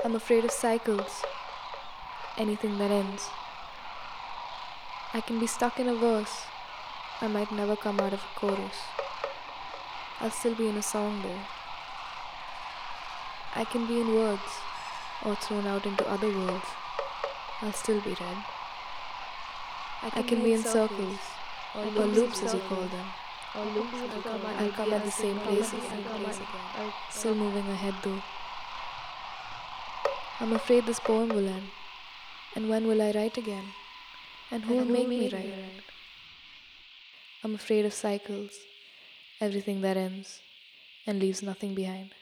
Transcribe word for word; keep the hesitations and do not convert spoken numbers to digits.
I'm afraid of cycles, anything that ends. I can be stuck in a verse, I might never come out of a chorus. I'll still be in a song though. I can be in words, or thrown out into other worlds. I'll still be read. I can be in circles, or loops as you call them. I'll come at the same place again, still moving ahead though. I'm afraid this poem will end. And when will I write again? And who will make me write? I'm afraid of cycles, everything that ends and leaves nothing behind.